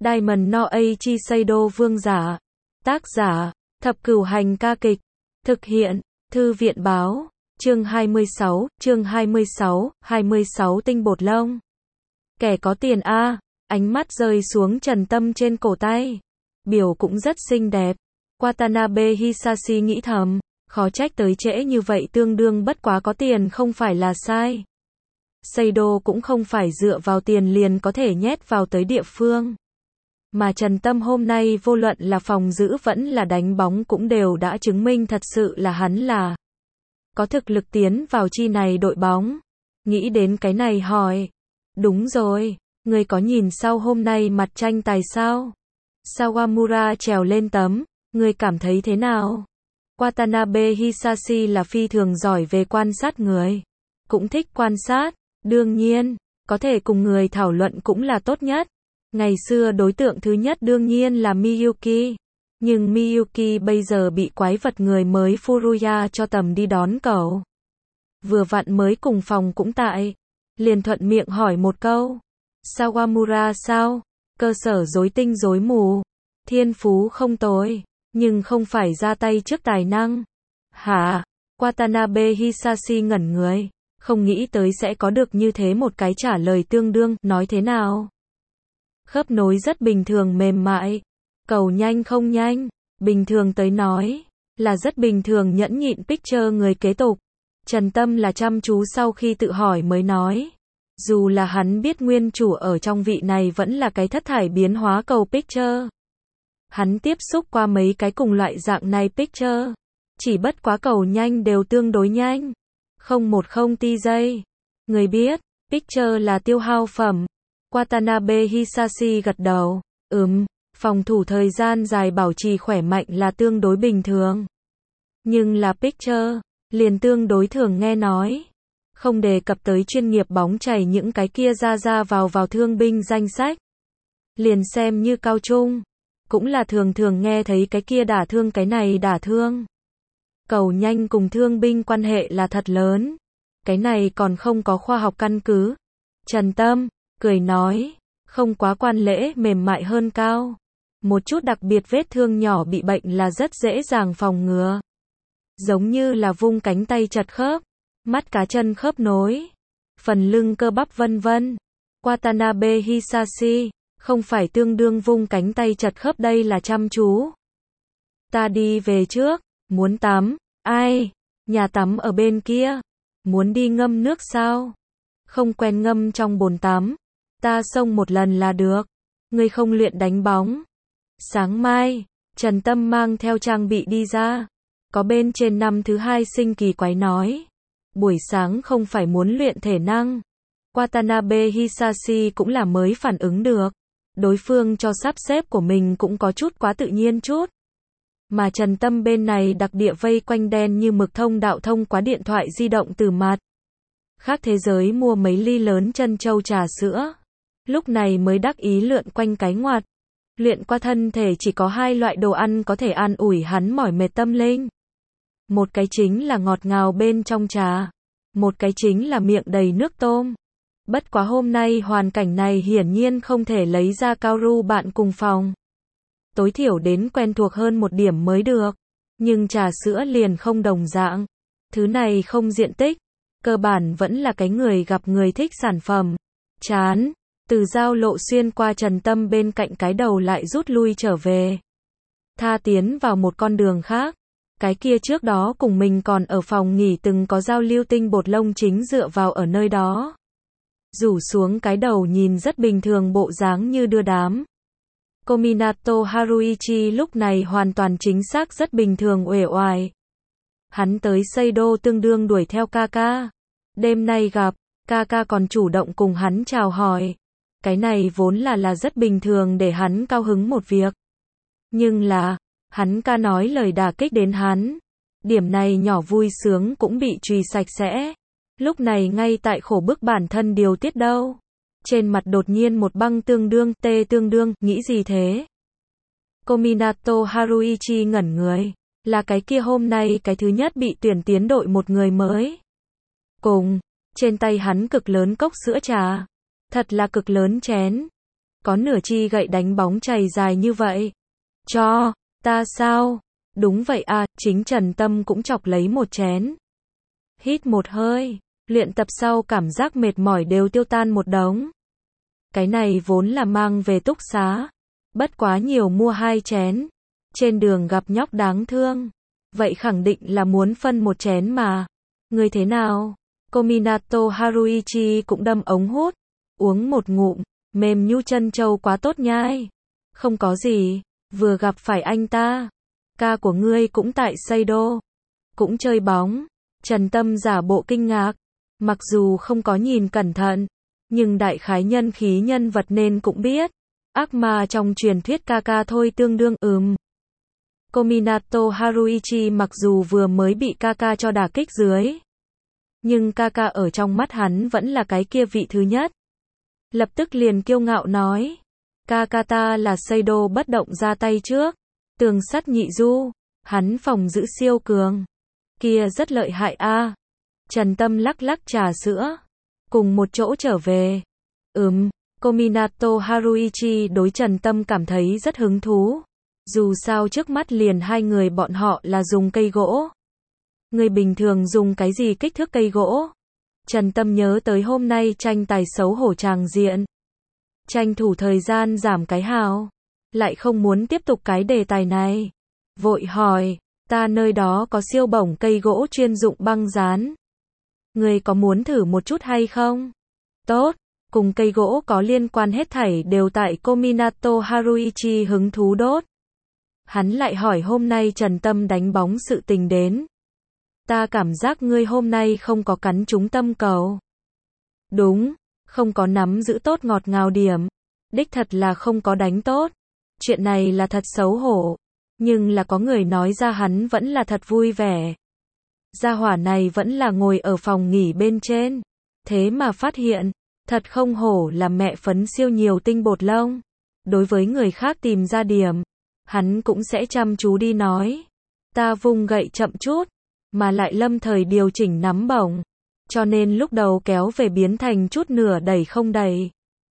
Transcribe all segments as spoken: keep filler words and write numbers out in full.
Diamond no Eiichi Seido vương giả. Tác giả, Thập Cửu Hành ca kịch. Thực hiện, Thư viện báo. Chương hai mươi sáu, chương hai mươi sáu, hai mươi sáu tinh bột lông. Kẻ có tiền a, ánh mắt rơi xuống Trần Tâm trên cổ tay. Biểu cũng rất xinh đẹp. Watanabe Hisashi nghĩ thầm, khó trách tới trễ như vậy tương đương bất quá có tiền không phải là sai. Seido cũng không phải dựa vào tiền liền có thể nhét vào tới địa phương. Mà Trần Tâm hôm nay vô luận là phòng giữ vẫn là đánh bóng cũng đều đã chứng minh thật sự là hắn là có thực lực tiến vào chi này đội bóng. Nghĩ đến cái này hỏi, đúng rồi, người có nhìn sau hôm nay mặt tranh tài sao? Sawamura trèo lên tấm, người cảm thấy thế nào? Watanabe Hisashi là phi thường giỏi về quan sát người, cũng thích quan sát, đương nhiên, có thể cùng người thảo luận cũng là tốt nhất. Ngày xưa đối tượng thứ nhất đương nhiên là Miyuki, nhưng Miyuki bây giờ bị quái vật người mới Furuya cho tầm đi đón cậu. Vừa vặn mới cùng phòng cũng tại, liền thuận miệng hỏi một câu. Sawamura sao? Cơ sở rối tinh rối mù, thiên phú không tồi, nhưng không phải ra tay trước tài năng. Hả? Watanabe Hisashi ngẩn người, không nghĩ tới sẽ có được như thế một cái trả lời tương đương, nói thế nào? Khớp nối rất bình thường mềm mại, cầu nhanh không nhanh, bình thường tới nói, là rất bình thường nhẫn nhịn picture người kế tục. Trần Tâm là chăm chú sau khi tự hỏi mới nói. Dù là hắn biết nguyên chủ ở trong vị này vẫn là cái thất thải biến hóa cầu picture. Hắn tiếp xúc qua mấy cái cùng loại dạng này picture. Chỉ bất quá cầu nhanh đều tương đối nhanh. Không một không ti giây. Người biết, picture là tiêu hao phẩm. Watanabe Hisashi gật đầu. Ừm, phòng thủ thời gian dài bảo trì khỏe mạnh là tương đối bình thường. Nhưng là picture, liền tương đối thường nghe nói. Không đề cập tới chuyên nghiệp bóng chảy những cái kia ra ra vào vào thương binh danh sách. Liền xem như cao trung. Cũng là thường thường nghe thấy cái kia đả thương cái này đả thương. Cầu nhanh cùng thương binh quan hệ là thật lớn. Cái này còn không có khoa học căn cứ. Trần Tâm, cười nói, không quá quan lễ mềm mại hơn cao. Một chút đặc biệt vết thương nhỏ bị bệnh là rất dễ dàng phòng ngừa. Giống như là vung cánh tay chật khớp, mắt cá chân khớp nối, phần lưng cơ bắp vân vân. Watanabe Hisashi, không phải tương đương vung cánh tay chật khớp đây là chăm chú. Ta đi về trước, muốn tắm, ai, nhà tắm ở bên kia, muốn đi ngâm nước sao? Không quen ngâm trong bồn tắm, ta xông một lần là được, ngươi không luyện đánh bóng. Sáng mai, Trần Tâm mang theo trang bị đi ra, có bên trên năm thứ hai sinh kỳ quái nói. Buổi sáng không phải muốn luyện thể năng. Watanabe Hisashi cũng là mới phản ứng được. Đối phương cho sắp xếp của mình cũng có chút quá tự nhiên chút. Mà Trần Tâm bên này đặc địa vây quanh đen như mực thông đạo thông qua điện thoại di động từ mặt. Khác thế giới mua mấy ly lớn chân châu trà sữa. Lúc này mới đắc ý lượn quanh cái ngoặt. Luyện qua thân thể chỉ có hai loại đồ ăn có thể an ủi hắn mỏi mệt tâm linh. Một cái chính là ngọt ngào bên trong trà. Một cái chính là miệng đầy nước tôm. Bất quá hôm nay hoàn cảnh này hiển nhiên không thể lấy ra cao ru bạn cùng phòng. Tối thiểu đến quen thuộc hơn một điểm mới được. Nhưng trà sữa liền không đồng dạng. Thứ này không diện tích. Cơ bản vẫn là cái người gặp người thích sản phẩm. Chán. Từ giao lộ xuyên qua Trần Tâm bên cạnh cái đầu lại rút lui trở về. Tha tiến vào một con đường khác. Cái kia trước đó cùng mình còn ở phòng nghỉ từng có giao lưu tinh bột lông chính dựa vào ở nơi đó. Rủ xuống cái đầu nhìn rất bình thường bộ dáng như đưa đám. Kominato Haruichi lúc này hoàn toàn chính xác rất bình thường uể oải. Hắn tới Seido tương đương đuổi theo Kaka. Đêm nay gặp, Kaka còn chủ động cùng hắn chào hỏi. Cái này vốn là là rất bình thường để hắn cao hứng một việc. Nhưng là, hắn ca nói lời đả kích đến hắn. Điểm này nhỏ vui sướng cũng bị trùy sạch sẽ. Lúc này ngay tại khổ bức bản thân điều tiết đâu. Trên mặt đột nhiên một băng tương đương, tê tương đương, nghĩ gì thế? Kominato Haruichi ngẩn người. Là cái kia hôm nay cái thứ nhất bị tuyển tiến đội một người mới. Cùng, trên tay hắn cực lớn cốc sữa trà. Thật là cực lớn chén. có nửa chi gậy đánh bóng chày dài như vậy. Cho, ta sao? Đúng vậy à, chính Trần Tâm cũng chọc lấy một chén. Hít một hơi, luyện tập sau cảm giác mệt mỏi đều tiêu tan một đống. Cái này vốn là mang về túc xá. Bất quá nhiều mua hai chén. Trên đường gặp nhóc đáng thương. Vậy khẳng định là muốn phân một chén mà. Người thế nào? Kominato Haruichi cũng đâm ống hút. Uống một ngụm, mềm như chân trâu quá tốt nhai. Không có gì, vừa gặp phải anh ta. Ca của ngươi cũng tại Seido. Cũng chơi bóng. Trần Tâm giả bộ kinh ngạc. Mặc dù không có nhìn cẩn thận, nhưng đại khái nhân khí nhân vật nên cũng biết. Ác ma trong truyền thuyết ca ca thôi tương đương ừm. Kominato Haruichi mặc dù vừa mới bị ca ca cho đả kích dưới. Nhưng ca ca ở trong mắt hắn vẫn là cái kia vị thứ nhất. Lập tức liền kiêu ngạo nói. Ca ca ta là Seido bất động ra tay trước. Tường sắt nhị du. Hắn phòng giữ siêu cường. Kia rất lợi hại a. Trần Tâm lắc lắc trà sữa. Cùng một chỗ trở về. Ừm, Kominato Haruichi đối Trần Tâm cảm thấy rất hứng thú. Dù sao trước mắt liền hai người bọn họ là dùng cây gỗ. Người bình thường dùng cái gì kích thước cây gỗ? Trần Tâm nhớ tới hôm nay tranh tài xấu hổ tràng diện. Tranh thủ thời gian giảm cái hào. Lại không muốn tiếp tục cái đề tài này. Vội hỏi, ta nơi đó có siêu bổng cây gỗ chuyên dụng băng dán. Người có muốn thử một chút hay không? Tốt, cùng cây gỗ có liên quan hết thảy đều tại Kominato Haruichi hứng thú đốt. Hắn lại hỏi hôm nay Trần Tâm đánh bóng sự tình đến. Ta cảm giác ngươi hôm nay không có cắn trúng tâm cầu. Đúng, không có nắm giữ tốt ngọt ngào điểm. Đích thật là không có đánh tốt. Chuyện này là thật xấu hổ. Nhưng là có người nói ra hắn vẫn là thật vui vẻ. Gia hỏa này vẫn là ngồi ở phòng nghỉ bên trên. Thế mà phát hiện, thật không hổ là mẹ phấn siêu nhiều tinh bột lông. Đối với người khác tìm ra điểm, hắn cũng sẽ chăm chú đi nói. Ta vung gậy chậm chút, mà lại lâm thời điều chỉnh nắm bổng. Cho nên lúc đầu kéo về biến thành chút nửa đẩy không đẩy.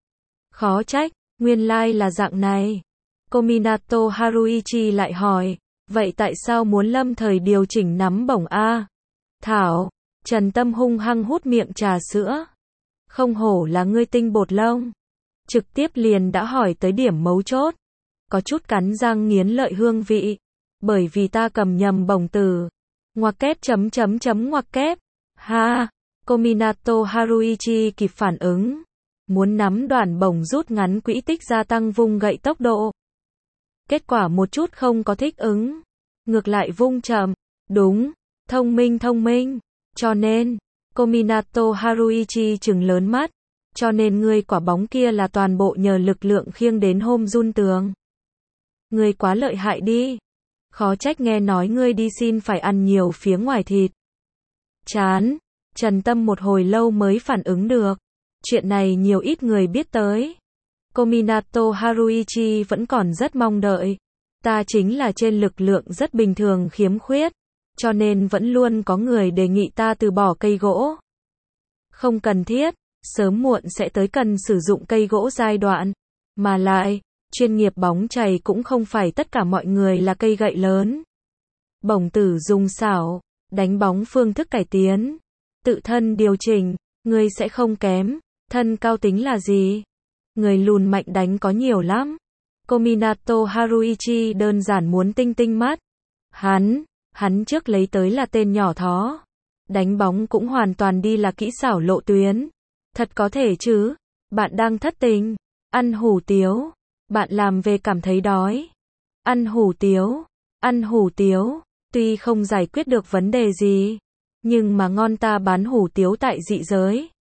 Khó trách, nguyên lai like là dạng này. Kominato Haruichi lại hỏi, vậy tại sao muốn lâm thời điều chỉnh nắm bổng a? Thảo, Trần Tâm hung hăng hút miệng trà sữa. Không hổ là ngươi tinh bột lông. Trực tiếp liền đã hỏi tới điểm mấu chốt. Có chút cắn răng nghiến lợi hương vị. Bởi vì ta cầm nhầm bổng từ. Ngoặc kép chấm chấm chấm ngoặc kép. Ha, Kominato Haruichi kịp phản ứng. Muốn nắm đoạn bổng rút ngắn quỹ tích gia tăng vung gậy tốc độ. Kết quả một chút không có thích ứng. Ngược lại vung chậm. Đúng, thông minh thông minh. Cho nên, Kominato Haruichi trừng lớn mắt. Cho nên ngươi quả bóng kia là toàn bộ nhờ lực lượng khiêng đến hôm run tường. Ngươi quá lợi hại đi. Khó trách nghe nói ngươi đi xin phải ăn nhiều phía ngoài thịt. Chán. Trần Tâm một hồi lâu mới phản ứng được. Chuyện này nhiều ít người biết tới. Kominato Haruichi vẫn còn rất mong đợi. Ta chính là trên lực lượng rất bình thường khiếm khuyết. Cho nên vẫn luôn có người đề nghị ta từ bỏ cây gỗ. Không cần thiết, sớm muộn sẽ tới cần sử dụng cây gỗ giai đoạn. Mà lại, chuyên nghiệp bóng chày cũng không phải tất cả mọi người là cây gậy lớn. Bổng tử dùng xảo, đánh bóng phương thức cải tiến. Tự thân điều chỉnh, người sẽ không kém. Thân cao tính là gì? Người lùn mạnh đánh có nhiều lắm. Kominato Haruichi đơn giản muốn tinh tinh mắt. Hắn, hắn trước lấy tới là tên nhỏ thó. Đánh bóng cũng hoàn toàn đi là kỹ xảo lộ tuyến. Thật có thể chứ. Bạn đang thất tình. Ăn hủ tiếu. Bạn làm về cảm thấy đói. Ăn hủ tiếu. Ăn hủ tiếu. Tuy không giải quyết được vấn đề gì. Nhưng mà ngon ta bán hủ tiếu tại dị giới.